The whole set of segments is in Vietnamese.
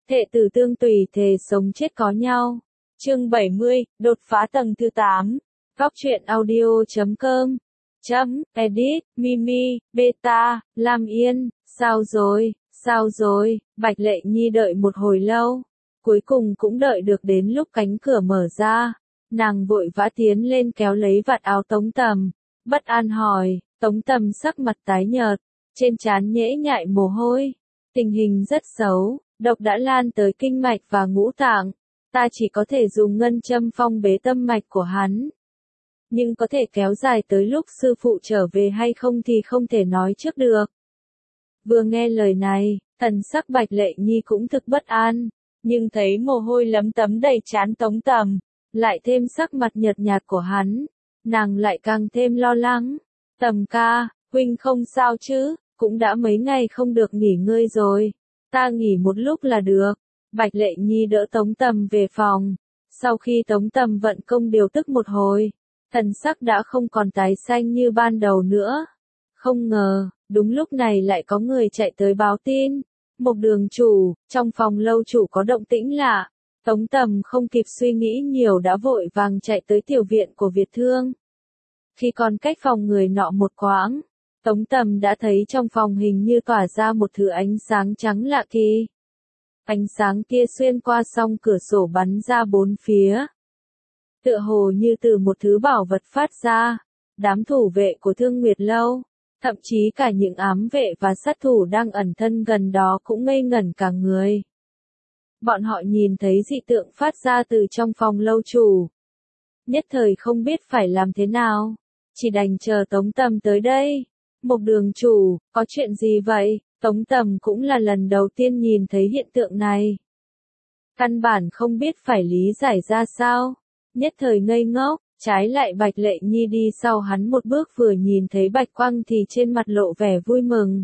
Thệ tử tương tùy thề sống chết có nhau. Chương 70, đột phá tầng thứ 8. Góc truyện audio.com. Edit, Mimi, Beta, Lam Yên, sao rồi, Bạch Lệ Nhi đợi một hồi lâu. Cuối cùng cũng đợi được đến lúc cánh cửa mở ra. Nàng vội vã tiến lên kéo lấy vạt áo Tống Tầm. Bất an hỏi, Tống Tầm sắc mặt tái nhợt, trên trán nhễ nhại mồ hôi. Tình hình rất xấu, độc đã lan tới kinh mạch và ngũ tạng. Ta chỉ có thể dùng ngân châm phong bế tâm mạch của hắn. Nhưng có thể kéo dài tới lúc sư phụ trở về hay không thì không thể nói trước được. Vừa nghe lời này, thần sắc Bạch Lệ Nhi cũng thực bất an, nhưng thấy mồ hôi lấm tấm đầy trán Tống Tầm, lại thêm sắc mặt nhợt nhạt của hắn, nàng lại càng thêm lo lắng. Tầm ca, huynh không sao chứ, cũng đã mấy ngày không được nghỉ ngơi rồi, ta nghỉ một lúc là được. Bạch Lệ Nhi đỡ Tống Tầm về phòng, sau khi Tống Tầm vận công điều tức một hồi, thần sắc đã không còn tái xanh như ban đầu nữa. Không ngờ, đúng lúc này lại có người chạy tới báo tin. Một đường chủ, trong phòng lâu chủ có động tĩnh lạ. Tống Tầm không kịp suy nghĩ nhiều đã vội vàng chạy tới tiểu viện của Việt Thương. Khi còn cách phòng người nọ một quãng, Tống Tầm đã thấy trong phòng hình như tỏa ra một thứ ánh sáng trắng lạ kỳ. Ánh sáng kia xuyên qua song cửa sổ bắn ra bốn phía. Tựa hồ như từ một thứ bảo vật phát ra. Đám thủ vệ của Thương Nguyệt Lâu, thậm chí cả những ám vệ và sát thủ đang ẩn thân gần đó cũng ngây ngẩn cả người. Bọn họ nhìn thấy dị tượng phát ra từ trong phòng lâu chủ. Nhất thời không biết phải làm thế nào, chỉ đành chờ Tống Tầm tới đây. Một đường chủ, có chuyện gì vậy? Tống Tầm cũng là lần đầu tiên nhìn thấy hiện tượng này. Căn bản không biết phải lý giải ra sao. Nhất thời ngây ngốc, trái lại Bạch Lệ Nhi đi sau hắn một bước vừa nhìn thấy bạch quang thì trên mặt lộ vẻ vui mừng.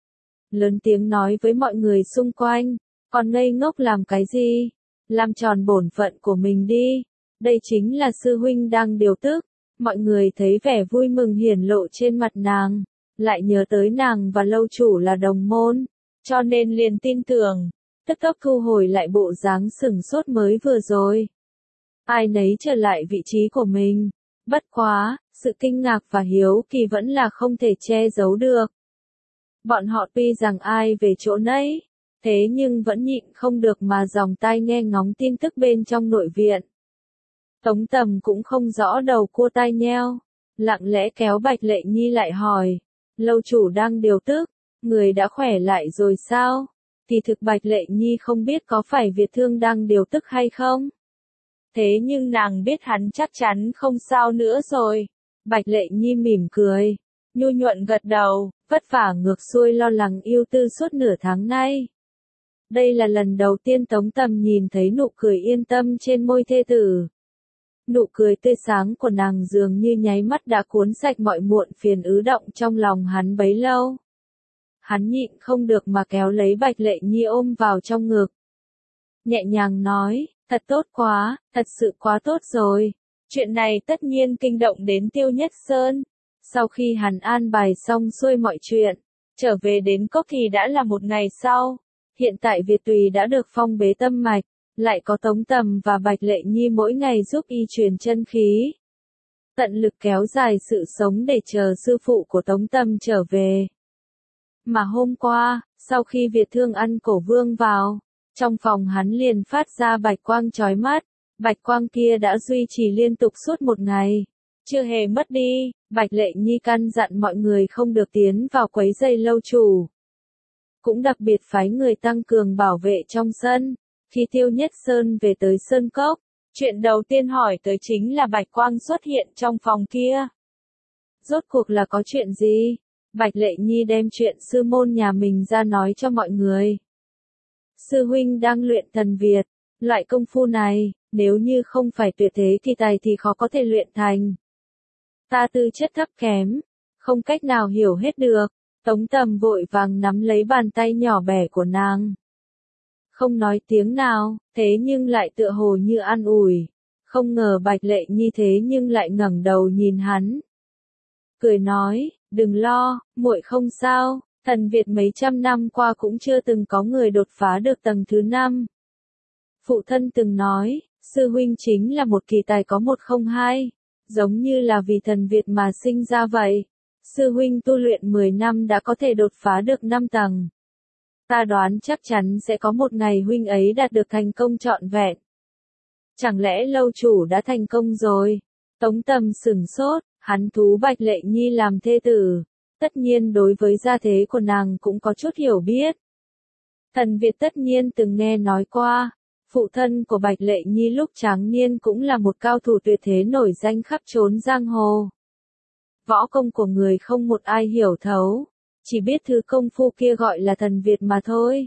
Lớn tiếng nói với mọi người xung quanh, còn ngây ngốc làm cái gì? Làm tròn bổn phận của mình đi. Đây chính là sư huynh đang điều tức. Mọi người thấy vẻ vui mừng hiển lộ trên mặt nàng, lại nhớ tới nàng và lâu chủ là đồng môn, cho nên liền tin tưởng, tức tốc thu hồi lại bộ dáng sửng sốt mới vừa rồi. Ai nấy trở lại vị trí của mình. Bất quá, sự kinh ngạc và hiếu kỳ vẫn là không thể che giấu được. Bọn họ tuy rằng ai về chỗ nấy, thế nhưng vẫn nhịn không được mà dòng tai nghe ngóng tin tức bên trong nội viện. Tống Tầm cũng không rõ đầu cua tai nheo, lặng lẽ kéo Bạch Lệ Nhi lại hỏi, lâu chủ đang điều tức, người đã khỏe lại rồi sao? Thì thực Bạch Lệ Nhi không biết có phải Việt Thương đang điều tức hay không? Thế nhưng nàng biết hắn chắc chắn không sao nữa rồi. Bạch Lệ Nhi mỉm cười, nhu nhuận gật đầu, vất vả ngược xuôi lo lắng ưu tư suốt nửa tháng nay. Đây là lần đầu tiên Tống Tầm nhìn thấy nụ cười yên tâm trên môi thê tử. Nụ cười tươi sáng của nàng dường như nháy mắt đã cuốn sạch mọi muộn phiền ứ động trong lòng hắn bấy lâu. Hắn nhịn không được mà kéo lấy Bạch Lệ Nhi ôm vào trong ngực. Nhẹ nhàng nói, thật tốt quá, thật sự quá tốt rồi. Chuyện này tất nhiên kinh động đến Tiêu Nhất Sơn. Sau khi hắn an bài xong xuôi mọi chuyện, trở về đến cốc thì đã là một ngày sau. Hiện tại Việt Tùy đã được phong bế tâm mạch, lại có Tống Tầm và Bạch Lệ Nhi mỗi ngày giúp y truyền chân khí. Tận lực kéo dài sự sống để chờ sư phụ của Tống Tầm trở về. Mà hôm qua, sau khi Việt Thương ăn cổ vương vào, trong phòng hắn liền phát ra bạch quang chói mắt. Bạch quang kia đã duy trì liên tục suốt một ngày, chưa hề mất đi. Bạch Lệ Nhi căn dặn mọi người không được tiến vào quấy rầy lâu chủ. Cũng đặc biệt phái người tăng cường bảo vệ trong sân. Khi Tiêu Nhất Sơn về tới Sơn Cốc, chuyện đầu tiên hỏi tới chính là bạch quang xuất hiện trong phòng kia. Rốt cuộc là có chuyện gì? Bạch Lệ Nhi đem chuyện sư môn nhà mình ra nói cho mọi người. Sư huynh đang luyện thần Việt, loại công phu này, nếu như không phải tuyệt thế kỳ tài thì khó có thể luyện thành. Ta tư chất thấp kém, không cách nào hiểu hết được. Tống Tầm vội vàng nắm lấy bàn tay nhỏ bé của nàng. Không nói tiếng nào, thế nhưng lại tựa hồ như an ủi. Không ngờ Bạch Lệ Nhi thế nhưng lại ngẩng đầu nhìn hắn. Cười nói, đừng lo, muội không sao, Thần Việt mấy trăm năm qua cũng chưa từng có người đột phá được tầng thứ 5. Phụ thân từng nói, sư huynh chính là một kỳ tài có 102, giống như là vì thần Việt mà sinh ra vậy. Sư huynh tu luyện 10 năm đã có thể đột phá được 5 tầng. Ta đoán chắc chắn sẽ có một ngày huynh ấy đạt được thành công trọn vẹn. Chẳng lẽ lâu chủ đã thành công rồi? Tống Tầm sửng sốt, hắn thú Bạch Lệ Nhi làm thê tử. Tất nhiên đối với gia thế của nàng cũng có chút hiểu biết. Thần Việt tất nhiên từng nghe nói qua. Phụ thân của Bạch Lệ Nhi lúc tráng niên cũng là một cao thủ tuyệt thế nổi danh khắp chốn giang hồ. Võ công của người không một ai hiểu thấu, chỉ biết thứ công phu kia gọi là thần Việt mà thôi.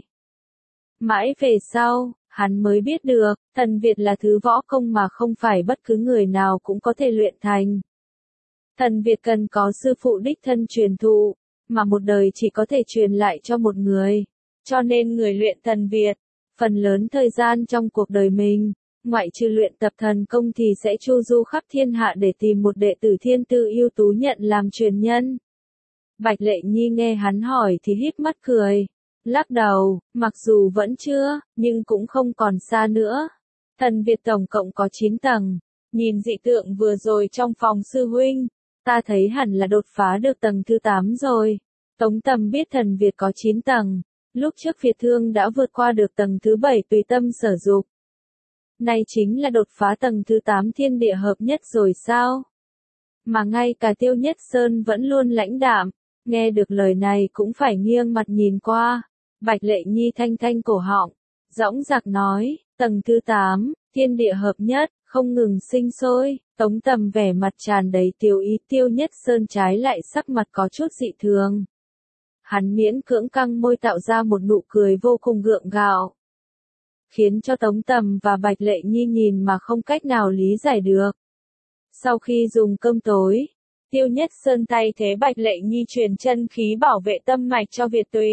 Mãi về sau, hắn mới biết được, thần Việt là thứ võ công mà không phải bất cứ người nào cũng có thể luyện thành. Thần Việt cần có sư phụ đích thân truyền thụ, mà một đời chỉ có thể truyền lại cho một người. Cho nên người luyện thần Việt, phần lớn thời gian trong cuộc đời mình, ngoại trừ luyện tập thần công thì sẽ chu du khắp thiên hạ để tìm một đệ tử thiên tư ưu tú nhận làm truyền nhân. Bạch Lệ Nhi nghe hắn hỏi thì híp mắt cười, lắc đầu, mặc dù vẫn chưa, nhưng cũng không còn xa nữa. Thần Việt tổng cộng có 9 tầng, nhìn dị tượng vừa rồi trong phòng sư huynh, ta thấy hẳn là đột phá được tầng thứ 8 rồi. Tống Tầm biết thần Việt có 9 tầng, lúc trước Việt Thương đã vượt qua được tầng thứ 7 tùy tâm sở dục. Này chính là đột phá tầng thứ 8 thiên địa hợp nhất rồi sao? Mà ngay cả Tiêu Nhất Sơn vẫn luôn lãnh đạm, nghe được lời này cũng phải nghiêng mặt nhìn qua. Bạch Lệ Nhi thanh thanh cổ họng, dõng dạc nói, tầng thứ 8, thiên địa hợp nhất, không ngừng sinh sôi. Tống Tầm vẻ mặt tràn đầy tiêu ý, Tiêu Nhất Sơn trái lại sắc mặt có chút dị thường. Hắn miễn cưỡng căng môi tạo ra một nụ cười vô cùng gượng gạo, khiến cho Tống Tầm và Bạch Lệ Nhi nhìn mà không cách nào lý giải được. Sau khi dùng cơm tối, Tiêu Nhất Sơn thay thế Bạch Lệ Nhi truyền chân khí bảo vệ tâm mạch cho Việt Tùy.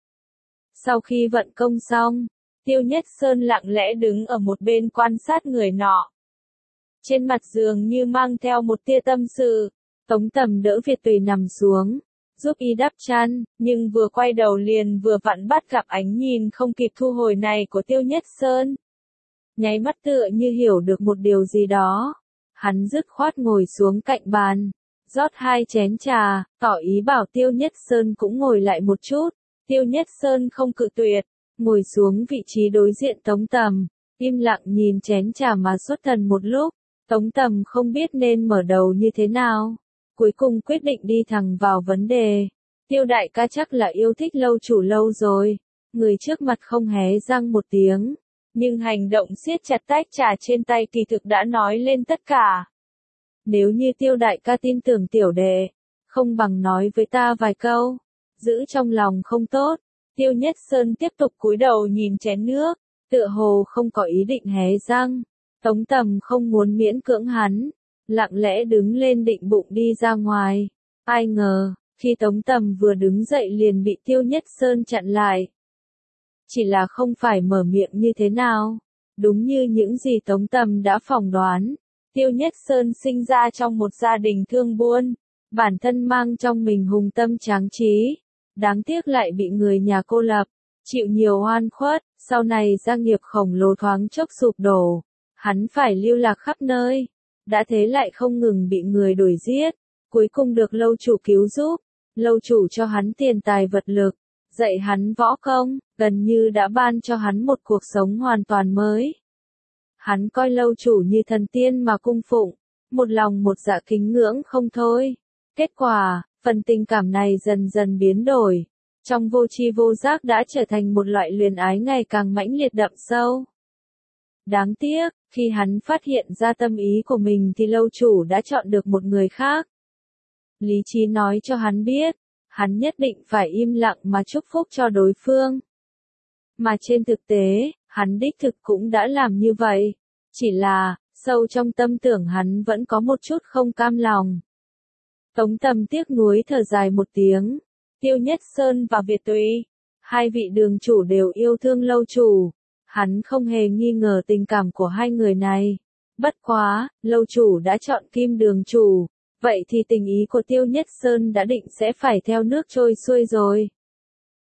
Sau khi vận công xong, Tiêu Nhất Sơn lặng lẽ đứng ở một bên quan sát người nọ. Trên mặt dường như mang theo một tia tâm sự, Tống Tầm đỡ Việt Tùy nằm xuống, giúp y đắp chăn, nhưng vừa quay đầu liền vừa vặn bắt gặp ánh nhìn không kịp thu hồi này của Tiêu Nhất Sơn. Nháy mắt tựa như hiểu được một điều gì đó, hắn dứt khoát ngồi xuống cạnh bàn, rót 2 chén trà, tỏ ý bảo Tiêu Nhất Sơn cũng ngồi lại một chút. Tiêu Nhất Sơn không cự tuyệt, ngồi xuống vị trí đối diện Tống Tầm, im lặng nhìn chén trà mà xuất thần một lúc. Tống Tầm không biết nên mở đầu như thế nào, cuối cùng quyết định đi thẳng vào vấn đề. Tiêu đại ca chắc là yêu thích lâu chủ lâu rồi. Người trước mặt không hé răng một tiếng, nhưng hành động siết chặt tách trà trên tay kỳ thực đã nói lên tất cả. Nếu như Tiêu đại ca tin tưởng tiểu đệ, không bằng nói với ta vài câu, giữ trong lòng không tốt. Tiêu Nhất Sơn tiếp tục cúi đầu nhìn chén nước, tựa hồ không có ý định hé răng. Tống Tầm không muốn miễn cưỡng hắn, lặng lẽ đứng lên định bụng đi ra ngoài. Ai ngờ, khi Tống Tầm vừa đứng dậy liền bị Tiêu Nhất Sơn chặn lại. Chỉ là không phải mở miệng như thế nào. Đúng như những gì Tống Tầm đã phỏng đoán, Tiêu Nhất Sơn sinh ra trong một gia đình thương buôn, bản thân mang trong mình hùng tâm tráng trí. Đáng tiếc lại bị người nhà cô lập, chịu nhiều oan khuất, sau này gia nghiệp khổng lồ thoáng chốc sụp đổ. Hắn phải lưu lạc khắp nơi, đã thế lại không ngừng bị người đuổi giết, cuối cùng được lâu chủ cứu giúp, lâu chủ cho hắn tiền tài vật lực, dạy hắn võ công, gần như đã ban cho hắn một cuộc sống hoàn toàn mới. Hắn coi lâu chủ như thần tiên mà cung phụng, một lòng một dạ kính ngưỡng không thôi. Kết quả, phần tình cảm này dần dần biến đổi, trong vô tri vô giác đã trở thành một loại luyến ái ngày càng mãnh liệt đậm sâu. Đáng tiếc, khi hắn phát hiện ra tâm ý của mình thì lâu chủ đã chọn được một người khác. Lý trí nói cho hắn biết, hắn nhất định phải im lặng mà chúc phúc cho đối phương. Mà trên thực tế, hắn đích thực cũng đã làm như vậy. Chỉ là, sâu trong tâm tưởng hắn vẫn có một chút không cam lòng. Tống Tầm tiếc nuối thở dài một tiếng. Tiêu Nhất Sơn và Việt Tùy, hai vị đường chủ đều yêu thương lâu chủ. Hắn không hề nghi ngờ tình cảm của hai người này. Bất quá, lâu chủ đã chọn Kim đường chủ, vậy thì tình ý của Tiêu Nhất Sơn đã định sẽ phải theo nước trôi xuôi rồi.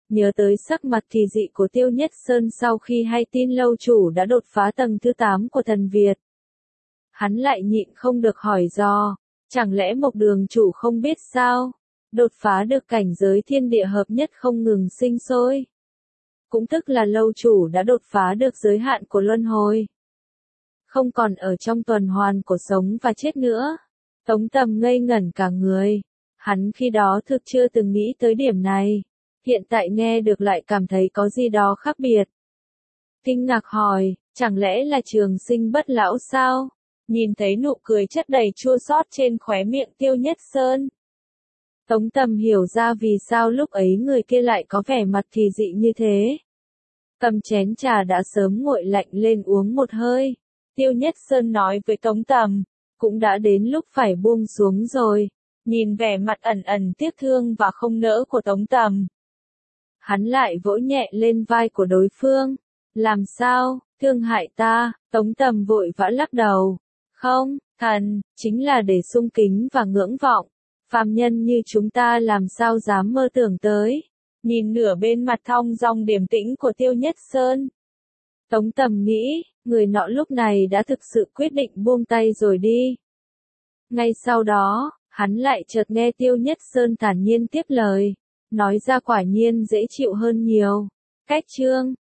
Nhớ tới sắc mặt kỳ dị của Tiêu Nhất Sơn sau khi hay tin lâu chủ đã đột phá tầng thứ 8 của thần Việt. Hắn lại nhịn không được hỏi dò, chẳng lẽ Mộc Đường chủ không biết sao? Đột phá được cảnh giới thiên địa hợp nhất không ngừng sinh sôi. Cũng tức là lâu chủ đã đột phá được giới hạn của luân hồi. Không còn ở trong tuần hoàn của sống và chết nữa. Tống Tầm ngây ngẩn cả người. Hắn khi đó thực chưa từng nghĩ tới điểm này. Hiện tại nghe được lại cảm thấy có gì đó khác biệt. Kinh ngạc hỏi, chẳng lẽ là trường sinh bất lão sao? Nhìn thấy nụ cười chất đầy chua xót trên khóe miệng Tiêu Nhất Sơn. Tống Tầm hiểu ra vì sao lúc ấy người kia lại có vẻ mặt kỳ dị như thế. Cầm chén trà đã sớm nguội lạnh lên uống một hơi. Tiêu Nhất Sơn nói với Tống Tầm, cũng đã đến lúc phải buông xuống rồi. Nhìn vẻ mặt ẩn ẩn tiếc thương và không nỡ của Tống Tầm. Hắn lại vỗ nhẹ lên vai của đối phương. Làm sao, thương hại ta? Tống Tầm vội vã lắc đầu. Không, thần, chính là để sung kính và ngưỡng vọng. Phàm nhân như chúng ta làm sao dám mơ tưởng tới. Nhìn nửa bên mặt thong dong điềm tĩnh của Tiêu Nhất Sơn. Tống Tầm nghĩ, người nọ lúc này đã thực sự quyết định buông tay rồi đi. Ngay sau đó, hắn lại chợt nghe Tiêu Nhất Sơn thản nhiên tiếp lời. Nói ra quả nhiên dễ chịu hơn nhiều. Cách chương